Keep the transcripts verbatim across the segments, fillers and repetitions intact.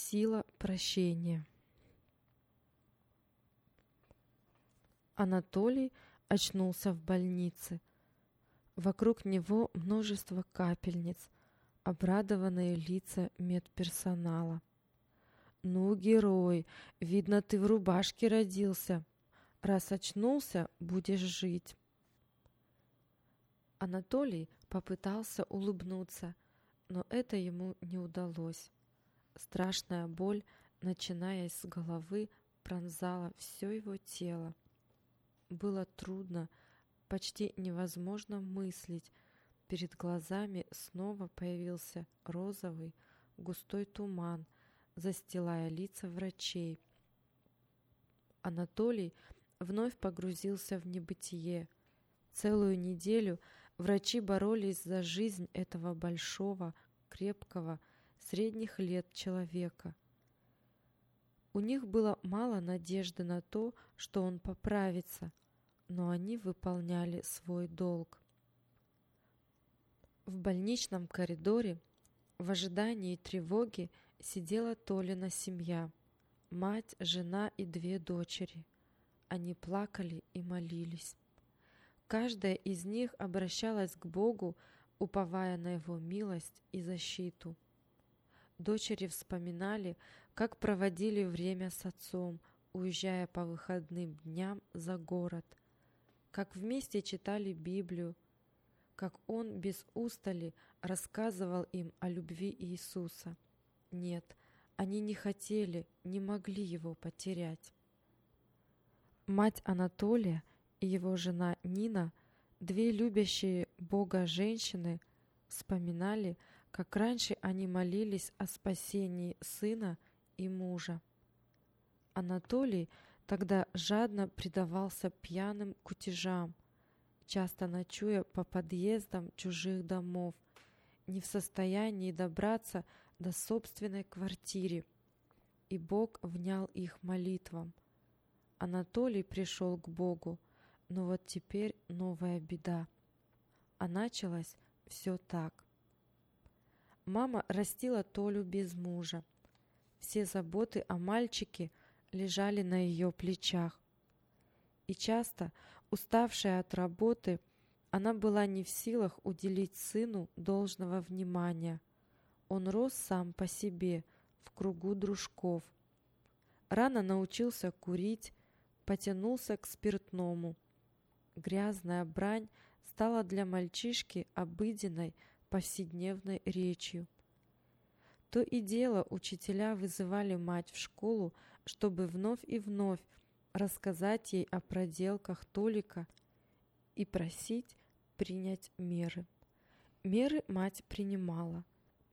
Сила прощения. Анатолий очнулся в больнице. Вокруг него множество капельниц, обрадованные лица медперсонала. «Ну, герой, видно, ты в рубашке родился. Раз очнулся, будешь жить». Анатолий попытался улыбнуться, но это ему не удалось. Страшная боль, начиная с головы, пронзала все его тело. Было трудно, почти невозможно мыслить. Перед глазами снова появился розовый, густой туман, застилая лица врачей. Анатолий вновь погрузился в небытие. Целую неделю врачи боролись за жизнь этого большого, крепкого, средних лет человека. У них было мало надежды на то, что он поправится, но они выполняли свой долг. В больничном коридоре в ожидании тревоги сидела Толина семья: мать, жена и две дочери. Они плакали и молились. Каждая из них обращалась к Богу, уповая на Его милость и защиту. Дочери вспоминали, как проводили время с отцом, уезжая по выходным дням за город, как вместе читали Библию, как он без устали рассказывал им о любви Иисуса. Нет, они не хотели, не могли его потерять. Мать Анатолия и его жена Нина, две любящие Бога женщины, вспоминали, как раньше они молились о спасении сына и мужа. Анатолий тогда жадно предавался пьяным кутежам, часто ночуя по подъездам чужих домов, не в состоянии добраться до собственной квартиры, и Бог внял их молитвам. Анатолий пришел к Богу, но вот теперь новая беда. А началось все так. Мама растила Толю без мужа. Все заботы о мальчике лежали на ее плечах. И часто, уставшая от работы, она была не в силах уделить сыну должного внимания. Он рос сам по себе, в кругу дружков. Рано научился курить, потянулся к спиртному. Грязная брань стала для мальчишки обыденной, повседневной речью. То и дело учителя вызывали мать в школу, чтобы вновь и вновь рассказать ей о проделках Толика и просить принять меры. Меры мать принимала.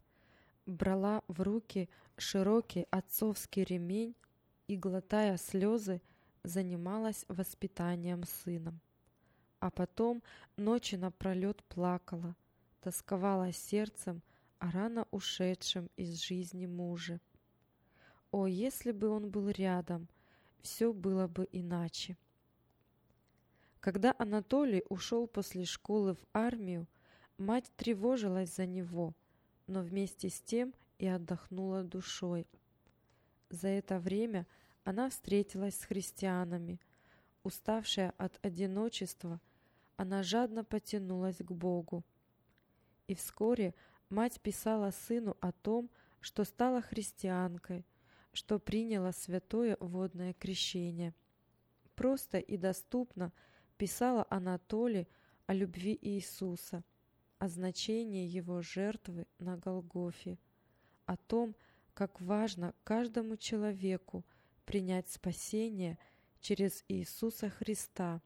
Брала в руки широкий отцовский ремень и, глотая слезы, занималась воспитанием сына. А потом ночи напролет плакала, тосковала сердцем о рано ушедшем из жизни муже. О, если бы он был рядом, все было бы иначе. Когда Анатолий ушел после школы в армию, мать тревожилась за него, но вместе с тем и отдохнула душой. За это время она встретилась с христианами. Уставшая от одиночества, она жадно потянулась к Богу. И вскоре мать писала сыну о том, что стала христианкой, что приняла святое водное крещение. Просто и доступно писала Анатолий о любви Иисуса, о значении Его жертвы на Голгофе, о том, как важно каждому человеку принять спасение через Иисуса Христа.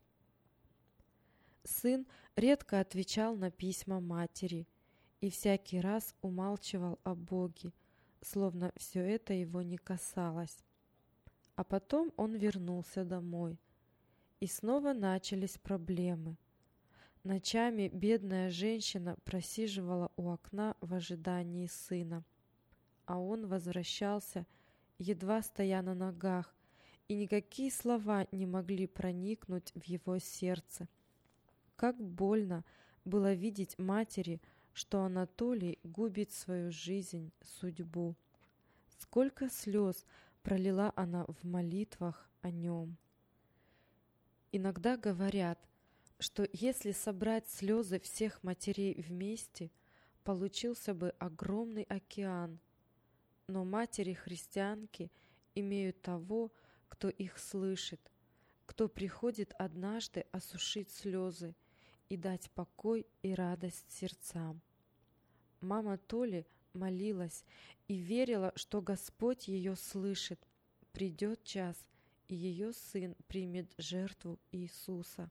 Сын редко отвечал на письма матери и всякий раз умалчивал о Боге, словно все это его не касалось. А потом он вернулся домой, и снова начались проблемы. Ночами бедная женщина просиживала у окна в ожидании сына, а он возвращался, едва стоя на ногах, и никакие слова не могли проникнуть в его сердце. Как больно было видеть матери, что Анатолий губит свою жизнь, судьбу. Сколько слез пролила она в молитвах о нем. Иногда говорят, что если собрать слезы всех матерей вместе, получился бы огромный океан. Но матери-христианки имеют того, кто их слышит, кто приходит однажды осушить слезы и дать покой и радость сердцам. Мама Толи молилась и верила, что Господь ее слышит. Придет час, и ее сын примет жертву Иисуса.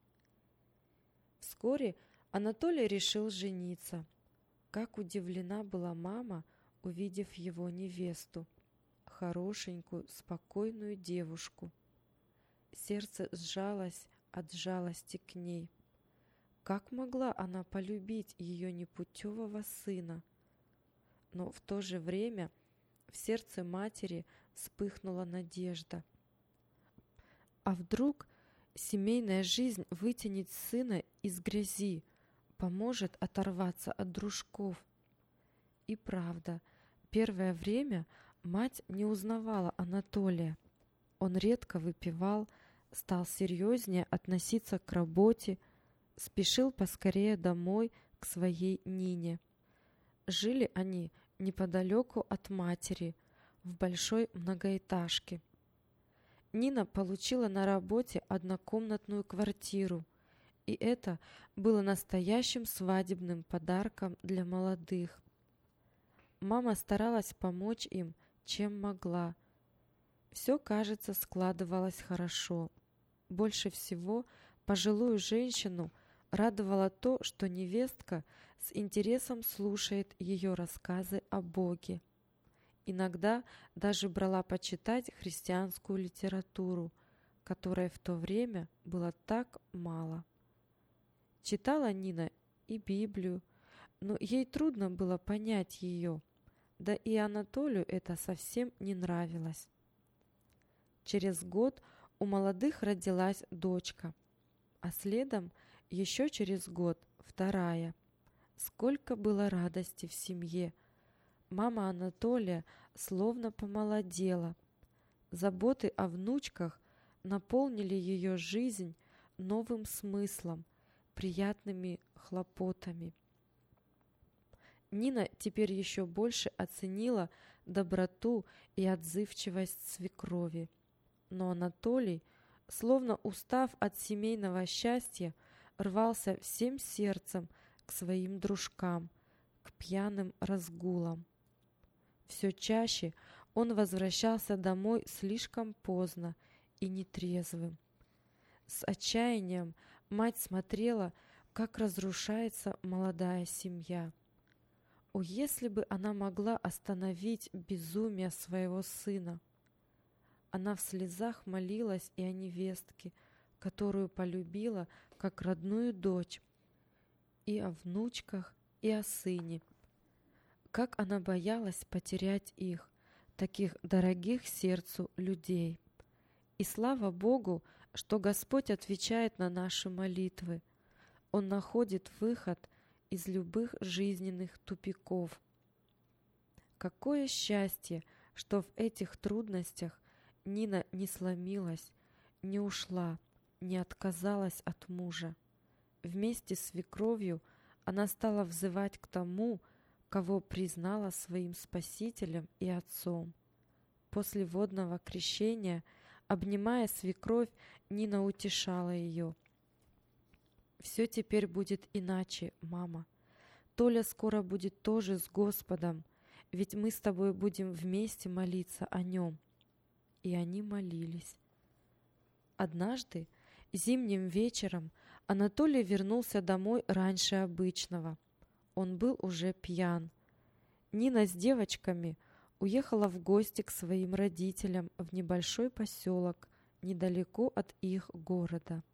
Вскоре Анатолий решил жениться. Как удивлена была мама, увидев его невесту, хорошенькую, спокойную девушку. Сердце сжалось от жалости к ней. Как могла она полюбить ее непутевого сына? Но в то же время в сердце матери вспыхнула надежда. А вдруг семейная жизнь вытянет сына из грязи, поможет оторваться от дружков? И правда, первое время мать не узнавала Анатолия. Он редко выпивал, стал серьезнее относиться к работе, спешил поскорее домой к своей Нине. Жили они неподалеку от матери, в большой многоэтажке. Нина получила на работе однокомнатную квартиру, и это было настоящим свадебным подарком для молодых. Мама старалась помочь им, чем могла. Все, кажется, складывалось хорошо. Больше всего пожилую женщину радовало то, что невестка с интересом слушает ее рассказы о Боге. Иногда даже брала почитать христианскую литературу, которой в то время было так мало. Читала Нина и Библию, но ей трудно было понять ее, да и Анатолию это совсем не нравилось. Через год у молодых родилась дочка, а следом еще через год вторая. Сколько было радости в семье! Мама Анатолия словно помолодела. Заботы о внучках наполнили ее жизнь новым смыслом, приятными хлопотами. Нина теперь еще больше оценила доброту и отзывчивость свекрови. Но Анатолий, словно устав от семейного счастья, рвался всем сердцем к своим дружкам, к пьяным разгулам. Все чаще он возвращался домой слишком поздно и нетрезвым. С отчаянием мать смотрела, как разрушается молодая семья. О, если бы она могла остановить безумие своего сына! Она в слезах молилась и о невестке, которую полюбила как родную дочь, и о внучках, и о сыне. Как она боялась потерять их, таких дорогих сердцу людей. И слава Богу, что Господь отвечает на наши молитвы. Он находит выход из любых жизненных тупиков. Какое счастье, что в этих трудностях Нина не сломилась, не ушла, не отказалась от мужа. Вместе с свекровью она стала взывать к тому, кого признала своим спасителем и отцом. После водного крещения, обнимая свекровь, Нина утешала ее. «Все теперь будет иначе, мама. Толя скоро будет тоже с Господом, ведь мы с тобой будем вместе молиться о нем». И они молились. Однажды, зимним вечером, Анатолий вернулся домой раньше обычного. Он был уже пьян. Нина с девочками уехала в гости к своим родителям в небольшой поселок недалеко от их города.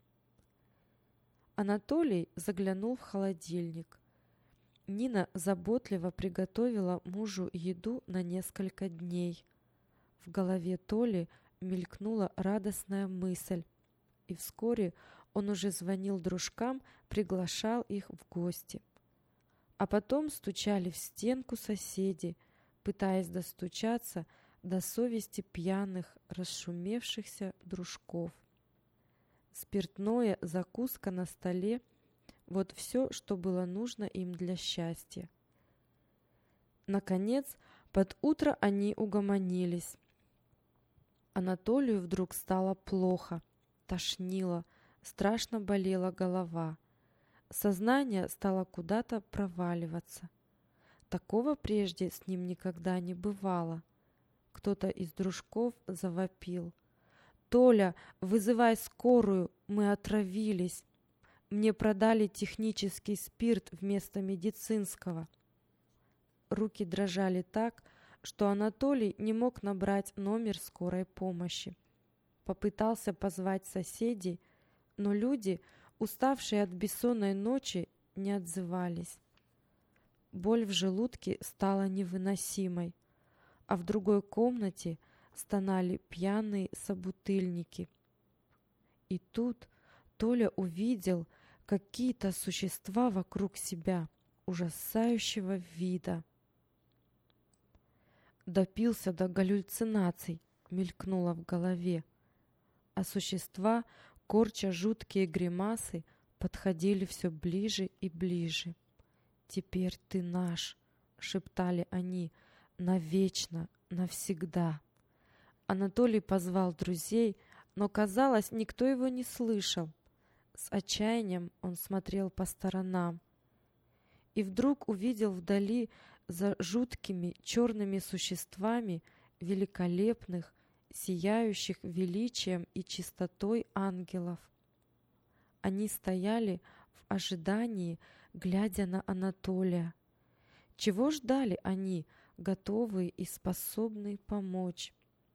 Анатолий заглянул в холодильник. Нина заботливо приготовила мужу еду на несколько дней. В голове Толи мелькнула радостная мысль, и вскоре он уже звонил дружкам, приглашал их в гости. А потом стучали в стенку соседи, пытаясь достучаться до совести пьяных, расшумевшихся дружков. Спиртное, закуска на столе — вот все, что было нужно им для счастья. Наконец, под утро они угомонились. Анатолию вдруг стало плохо, тошнило, страшно болела голова. Сознание стало куда-то проваливаться. Такого прежде с ним никогда не бывало. Кто-то из дружков завопил: «Толя, вызывай скорую, мы отравились. Мне продали технический спирт вместо медицинского». Руки дрожали так, что Анатолий не мог набрать номер скорой помощи. Попытался позвать соседей, но люди, уставшие от бессонной ночи, не отзывались. Боль в желудке стала невыносимой, а в другой комнате стонали пьяные собутыльники. И тут Толя увидел какие-то существа вокруг себя ужасающего вида. «Допился до галлюцинаций», мелькнуло в голове, а существа, корча жуткие гримасы, подходили все ближе и ближе. «Теперь ты наш», — шептали они, — «навечно, навсегда». Анатолий позвал друзей, но, казалось, никто его не слышал. С отчаянием он смотрел по сторонам и вдруг увидел вдали за жуткими черными существами великолепных, сияющих величием и чистотой ангелов. Они стояли в ожидании, глядя на Анатолия. Чего ждали они, готовые и способные помочь?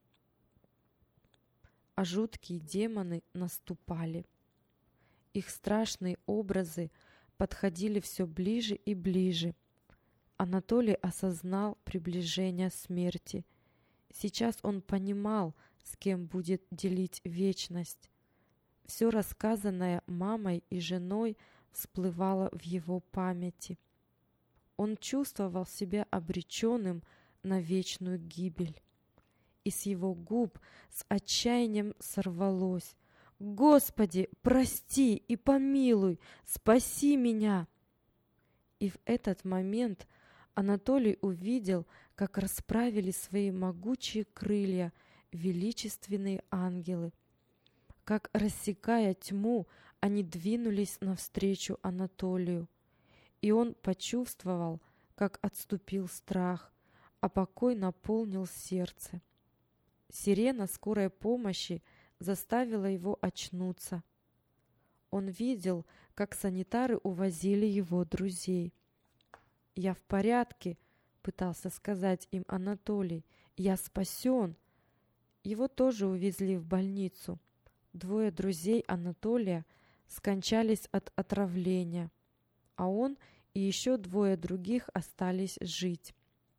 А жуткие демоны наступали. Их страшные образы подходили все ближе и ближе. Анатолий осознал приближение смерти. Сейчас он понимал, с кем будет делить вечность. Все рассказанное мамой и женой всплывало в его памяти. Он чувствовал себя обреченным на вечную гибель. И с его губ с отчаянием сорвалось: «Господи, прости и помилуй, спаси меня!» И в этот момент Анатолий увидел, как расправили свои могучие крылья величественные ангелы, как, рассекая тьму, они двинулись навстречу Анатолию. И он почувствовал, как отступил страх, а покой наполнил сердце. Сирена скорой помощи заставила его очнуться. Он видел, как санитары увозили его друзей. «Я в порядке», — пытался сказать им Анатолий, — «я спасен». Его тоже увезли в больницу. Двое друзей Анатолия скончались от отравления, а он и еще двое других остались жить.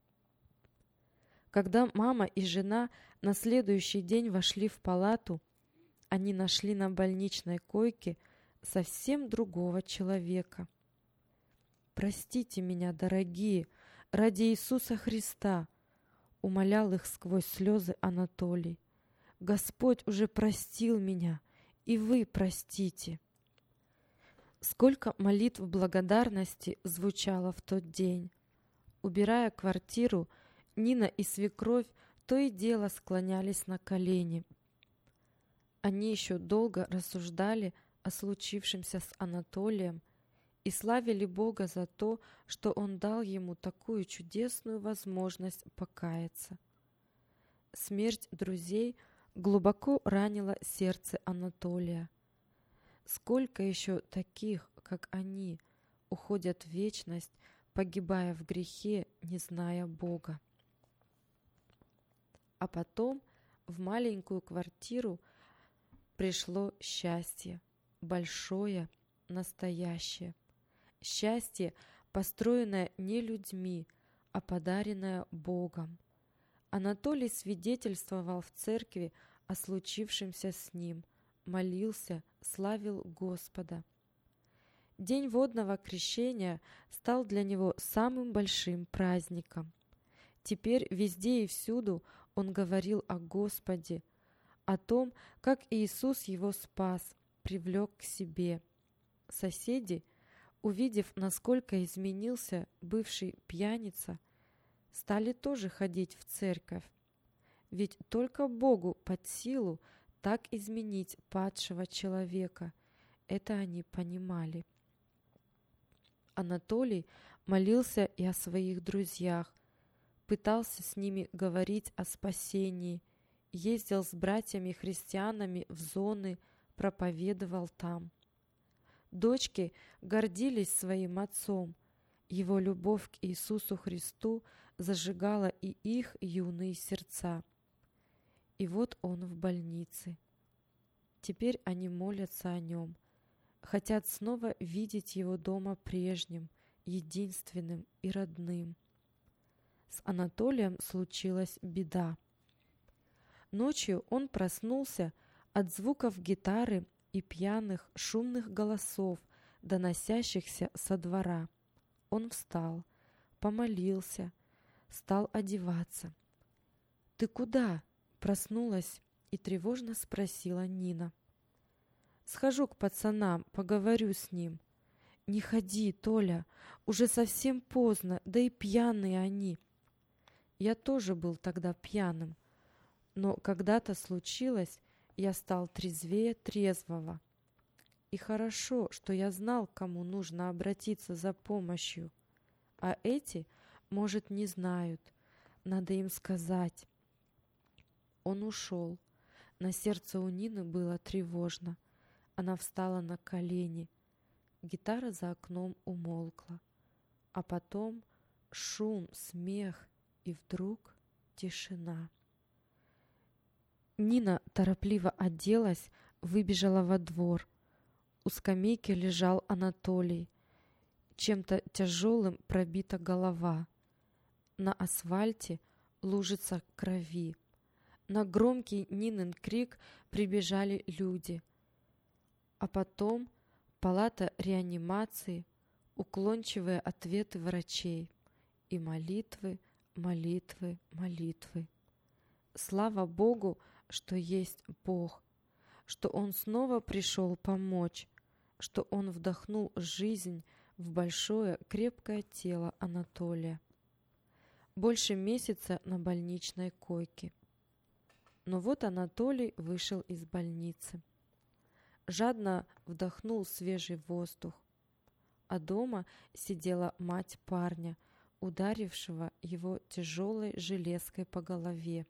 Когда мама и жена на следующий день вошли в палату, они нашли на больничной койке совсем другого человека. «Простите меня, дорогие, ради Иисуса Христа», — умолял их сквозь слезы Анатолий. «Господь уже простил меня, и вы простите». Сколько молитв благодарности звучало в тот день. Убирая квартиру, Нина и свекровь то и дело склонялись на колени. Они еще долго рассуждали о случившемся с Анатолием и славили Бога за то, что Он дал ему такую чудесную возможность покаяться. Смерть друзей глубоко ранила сердце Анатолия. Сколько еще таких, как они, уходят в вечность, погибая в грехе, не зная Бога. А потом в маленькую квартиру пришло счастье, большое, настоящее. Счастье, построенное не людьми, а подаренное Богом. Анатолий свидетельствовал в церкви о случившемся с ним, молился, славил Господа. День водного крещения стал для него самым большим праздником. Теперь везде и всюду он говорил о Господе, о том, как Иисус его спас, привлек к себе. Соседи, увидев, насколько изменился бывший пьяница, стали тоже ходить в церковь. Ведь только Богу под силу так изменить падшего человека. Это они понимали. Анатолий молился и о своих друзьях, пытался с ними говорить о спасении, ездил с братьями-христианами в зоны, проповедовал там. Дочки гордились своим отцом. Его любовь к Иисусу Христу зажигала и их юные сердца. И вот он в больнице. Теперь они молятся о нем, хотят снова видеть его дома прежним, единственным и родным. С Анатолием случилась беда. Ночью он проснулся от звуков гитары и пьяных шумных голосов, доносящихся со двора. Он встал, помолился, стал одеваться. «Ты куда?» — проснулась и тревожно спросила Нина. «Схожу к пацанам, поговорю с ним». «Не ходи, Толя, уже совсем поздно, да и пьяные они». Я тоже был тогда пьяным, но когда-то случилось, я стал трезвее трезвого. И хорошо, что я знал, к кому нужно обратиться за помощью. А эти, может, не знают. Надо им сказать. Он ушел. На сердце у Нины было тревожно. Она встала на колени. Гитара за окном умолкла. А потом шум, смех и вдруг тишина. Нина торопливо оделась, выбежала во двор. У скамейки лежал Анатолий. Чем-то тяжелым пробита голова. На асфальте лужица крови. На громкий Нинин крик прибежали люди. А потом палата реанимации, уклончивые ответы врачей и молитвы, молитвы, молитвы. Слава Богу, что есть Бог, что Он снова пришел помочь, что Он вдохнул жизнь в большое крепкое тело Анатолия. Больше месяца на больничной койке. Но вот Анатолий вышел из больницы. Жадно вдохнул свежий воздух. А дома сидела мать парня, ударившего его тяжелой железкой по голове.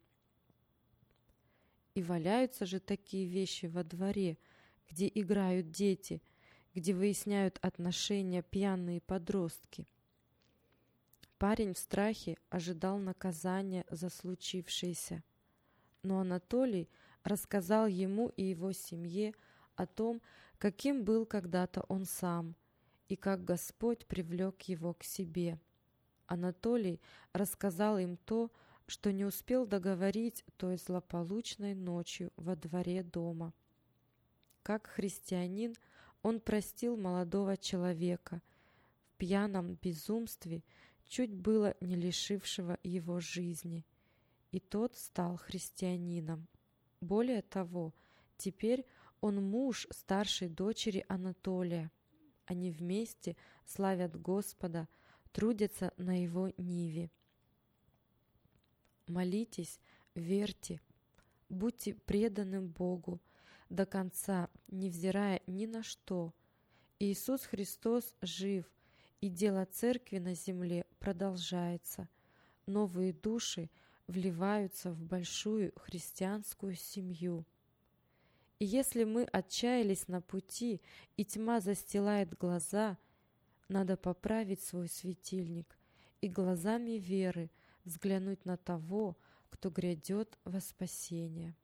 И валяются же такие вещи во дворе, где играют дети, где выясняют отношения пьяные подростки. Парень в страхе ожидал наказания за случившееся. Но Анатолий рассказал ему и его семье о том, каким был когда-то он сам, и как Господь привлек его к себе. Анатолий рассказал им то, что не успел договорить той злополучной ночью во дворе дома. Как христианин он простил молодого человека в пьяном безумстве, чуть было не лишившего его жизни, и тот стал христианином. Более того, теперь он муж старшей дочери Анатолия. Они вместе славят Господа, трудятся на его ниве. Молитесь, верьте, будьте преданным Богу до конца, невзирая ни на что. Иисус Христос жив, и дело церкви на земле продолжается. Новые души вливаются в большую христианскую семью. И если мы отчаялись на пути, и тьма застилает глаза, надо поправить свой светильник и глазами веры взглянуть на того, кто грядет во спасение.